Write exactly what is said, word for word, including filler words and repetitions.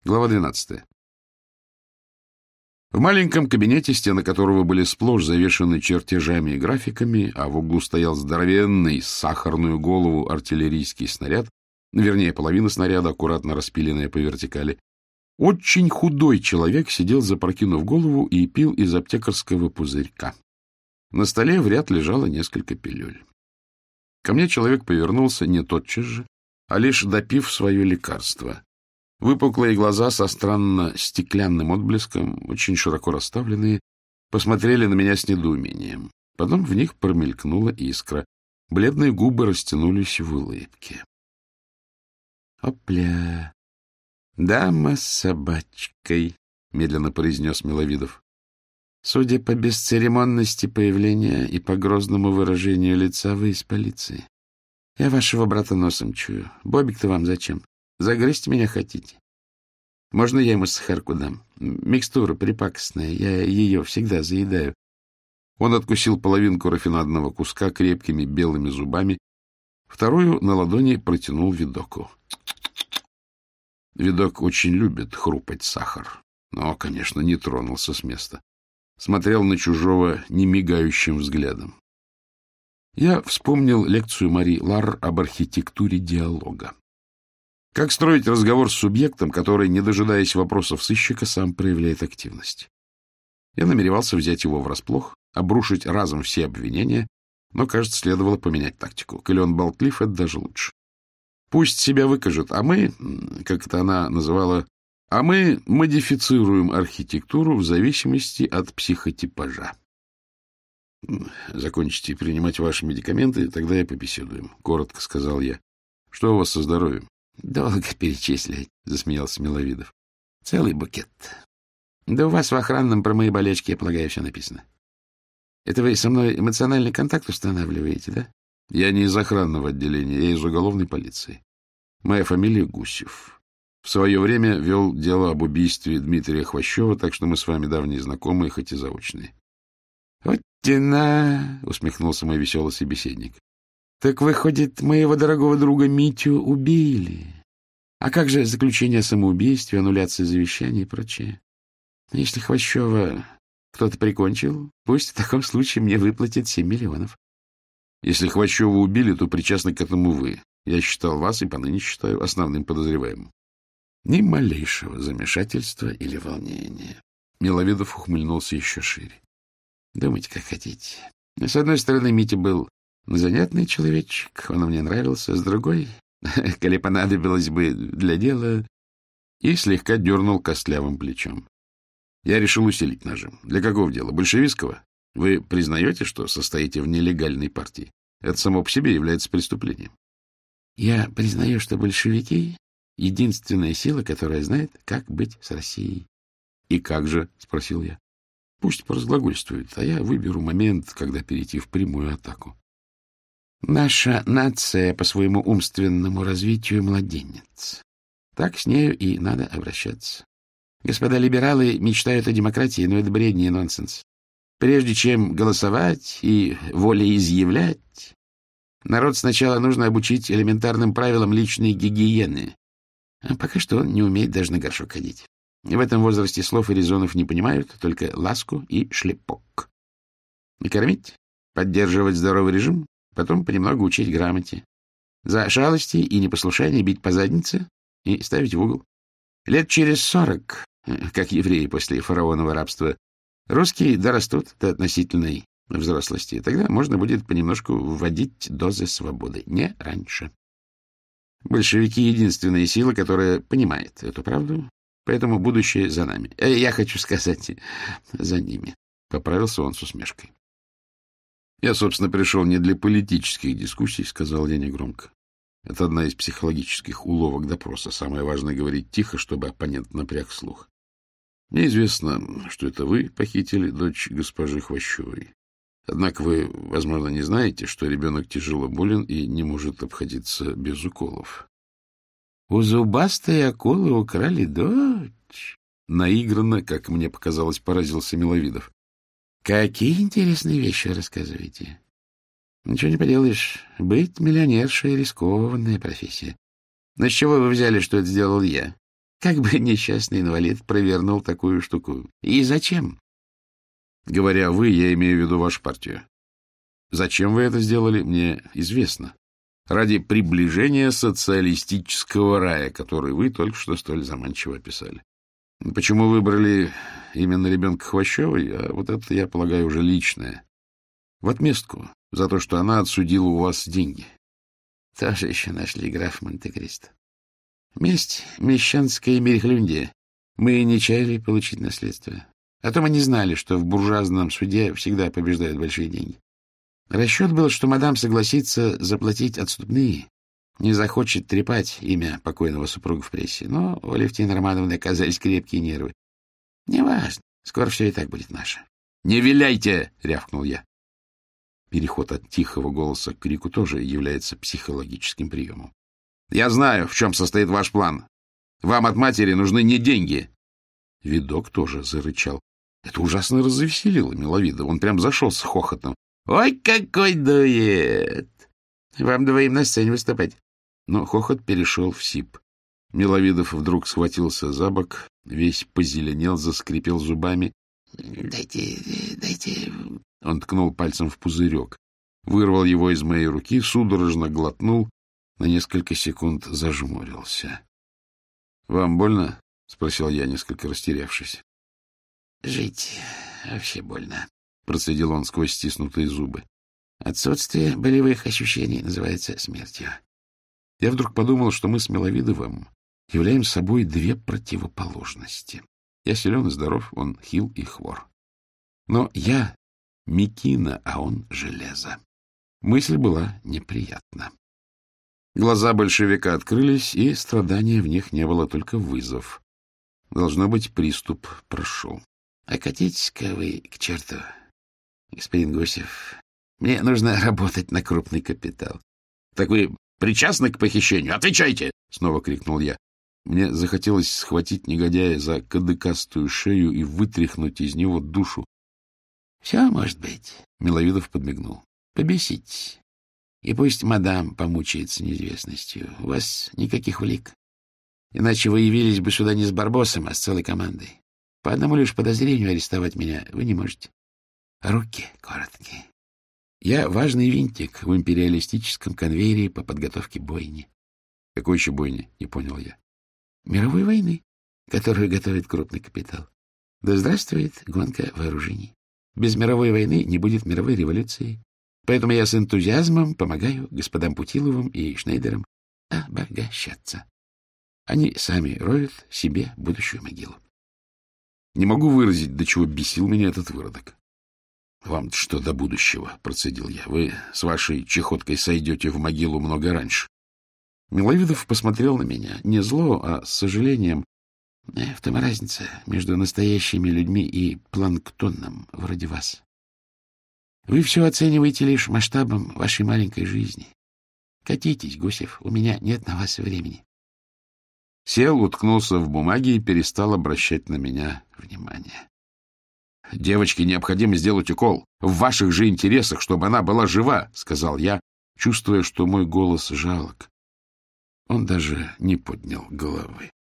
Глава двенадцатая. В маленьком кабинете, стены которого были сплошь завешаны чертежами и графиками, а в углу стоял здоровенный сахарную голову артиллерийский снаряд, вернее, половина снаряда, аккуратно распиленная по вертикали, очень худой человек сидел, запрокинув голову, и пил из аптекарского пузырька. На столе в ряд лежало несколько пилюль. Ко мне человек повернулся не тотчас же, а лишь допив свое лекарство. Выпуклые глаза со странно стеклянным отблеском, очень широко расставленные, посмотрели на меня с недоумением. Потом в них промелькнула искра. Бледные губы растянулись в улыбке. — Опля! Дама с собачкой! — медленно произнес Миловидов. — Судя по бесцеремонности появления и по грозному выражению лица, вы из полиции. Я вашего брата носом чую. Бобик-то вам зачем? Загрызть меня хотите? Можно я ему сахарку дам? Микстура припакостная, я ее всегда заедаю. Он откусил половинку рафинадного куска крепкими белыми зубами, вторую на ладони протянул Видоку. Видок очень любит хрупать сахар, но, конечно, не тронулся с места. Смотрел на чужого немигающим взглядом. Я вспомнил лекцию Мари Лар об архитектуре диалога. Как строить разговор с субъектом, который, не дожидаясь вопросов сыщика, сам проявляет активность. Я намеревался взять его врасплох, обрушить разом все обвинения, но, кажется, следовало поменять тактику. Коли он болтлив, это даже лучше. Пусть себя выкажет, а мы, как это она называла, а мы модифицируем архитектуру в зависимости от психотипажа. Закончите принимать ваши медикаменты, тогда и побеседуем, — коротко сказал я. Что у вас со здоровьем? — Долго перечислять, — засмеялся Миловидов. — Целый букет. Да у вас в охранном про мои болячки, я полагаю, все написано. Это вы со мной эмоциональный контакт устанавливаете, да? Я не из охранного отделения, я из уголовной полиции. Моя фамилия Гусев. В свое время вел дело об убийстве Дмитрия Хвощева, так что мы с вами давние знакомые, хоть и заочные. — Вот тена! — усмехнулся мой веселый собеседник. — Так, выходит, моего дорогого друга Митю убили. А как же заключение о самоубийстве, аннуляция завещания и прочее? Если Хвощева кто-то прикончил, пусть в таком случае мне выплатят семь миллионов. Если Хвощева убили, то причастны к этому вы. Я считал вас и поныне считаю основным подозреваемым. Ни малейшего замешательства или волнения. Миловидов ухмыльнулся еще шире. Думайте, как хотите. С одной стороны, Митя был занятный человечек, он мне нравился, с другой, коли понадобилось бы для дела, и слегка дернул костлявым плечом. Я решил усилить нажим. Для какого дела? Большевистского? Вы признаете, что состоите в нелегальной партии? Это само по себе является преступлением. Я признаю, что большевики — единственная сила, которая знает, как быть с Россией. — И как же? — спросил я. — Пусть поразглагольствует, а я выберу момент, когда перейти в прямую атаку. Наша нация по своему умственному развитию младенец. Так с нею и надо обращаться. Господа либералы мечтают о демократии, но это бредни и нонсенс. Прежде чем голосовать и волеизъявлять, народ сначала нужно обучить элементарным правилам личной гигиены. А пока что он не умеет даже на горшок ходить. В этом возрасте слов и резонов не понимают, только ласку и шлепок. Накормить, поддерживать здоровый режим, потом понемногу учить грамоте. За шалости и непослушание бить по заднице и ставить в угол. Лет через сорок, как евреи после фараонова рабства, русские дорастут до относительной взрослости. Тогда можно будет понемножку вводить дозы свободы. Не раньше. Большевики — единственная сила, которая понимает эту правду, поэтому будущее за нами. Я хочу сказать, за ними. Поправился он с усмешкой. Я, собственно, пришел не для политических дискуссий, сказал я негромко. Это одна из психологических уловок допроса. Самое важное — говорить тихо, чтобы оппонент напряг слух. Мне известно, что это вы похитили дочь госпожи Хвощевой. Однако вы, возможно, не знаете, что ребенок тяжело болен и не может обходиться без уколов. — У зубастой акулы украли дочь? Наигранно, как мне показалось, поразился Миловидов. — Какие интересные вещи рассказываете. Ничего не поделаешь. Быть миллионершей — рискованная профессия. Но с чего вы взяли, что это сделал я? Как бы несчастный инвалид провернул такую штуку? И зачем? Говоря «вы», я имею в виду вашу партию. Зачем вы это сделали, мне известно. Ради приближения социалистического рая, который вы только что столь заманчиво описали. Почему выбрали именно ребенка Хвощевой, а вот это, я полагаю, уже личное. В отместку за то, что она отсудила у вас деньги. Тоже еще нашли граф Монте-Кристо. Месть — мещанская мерехлюндия. Мы не чаяли получить наследство. А то мы не знали, что в буржуазном суде всегда побеждают большие деньги. Расчет был, что мадам согласится заплатить отступные, не захочет трепать имя покойного супруга в прессе. Но у Алевтины Романовны оказались крепкие нервы. Неважно, скоро все и так будет наше. — Не виляйте! — рявкнул я. Переход от тихого голоса к крику тоже является психологическим приемом. — Я знаю, в чем состоит ваш план. Вам от матери нужны не деньги. Видок тоже зарычал. Это ужасно развеселило Миловидова. Он прям зашел с хохотом. — Ой, какой дуэт! Вам двоим на сцене выступать. Но хохот перешел в сип. Миловидов вдруг схватился за бок, весь позеленел, заскрипел зубами. — Дайте, дайте... Он ткнул пальцем в пузырек, вырвал его из моей руки, судорожно глотнул, на несколько секунд зажмурился. — Вам больно? — спросил я, несколько растерявшись. — Жить вообще больно, — процедил он сквозь стиснутые зубы. — Отсутствие болевых ощущений называется смертью. Я вдруг подумал, что мы с Миловидовым являем собой две противоположности. Я силен и здоров, он хил и хвор. Но я мекина, а он железо. Мысль была неприятна. Глаза большевика открылись, и страдания в них не было, только вызов. Должно быть, приступ прошел. — А катитесь-ка вы к черту, господин Гусев. Мне нужно работать на крупный капитал. — Так вы причастны к похищению? Отвечайте! — снова крикнул я. Мне захотелось схватить негодяя за кадыкастую шею и вытряхнуть из него душу. — Все может быть, — Миловидов подмигнул. — Побеситесь. И пусть мадам помучается неизвестностью. У вас никаких улик. Иначе вы явились бы сюда не с Барбосом, а с целой командой. По одному лишь подозрению арестовать меня вы не можете. Руки короткие. Я важный винтик в империалистическом конвейере по подготовке бойни. Какой еще бойни? Не понял я. Мировой войны, которую готовит крупный капитал. Да здравствует гонка вооружений. Без мировой войны не будет мировой революции. Поэтому я с энтузиазмом помогаю господам Путиловым и Шнейдерам обогащаться. Они сами роют себе будущую могилу. Не могу выразить, до чего бесил меня этот выродок. — Вам что до будущего? — процедил я. — Вы с вашей чехоткой сойдете в могилу много раньше. Миловидов посмотрел на меня не зло, а с сожалением. В том разница между настоящими людьми и планктоном вроде вас. Вы все оцениваете лишь масштабом вашей маленькой жизни. Катитесь, Гусев, у меня нет на вас времени. Сел, уткнулся в бумаги и перестал обращать на меня внимание. — Девочке необходимо сделать укол. В ваших же интересах, чтобы она была жива, — сказал я, чувствуя, что мой голос жалок. Он даже не поднял головы.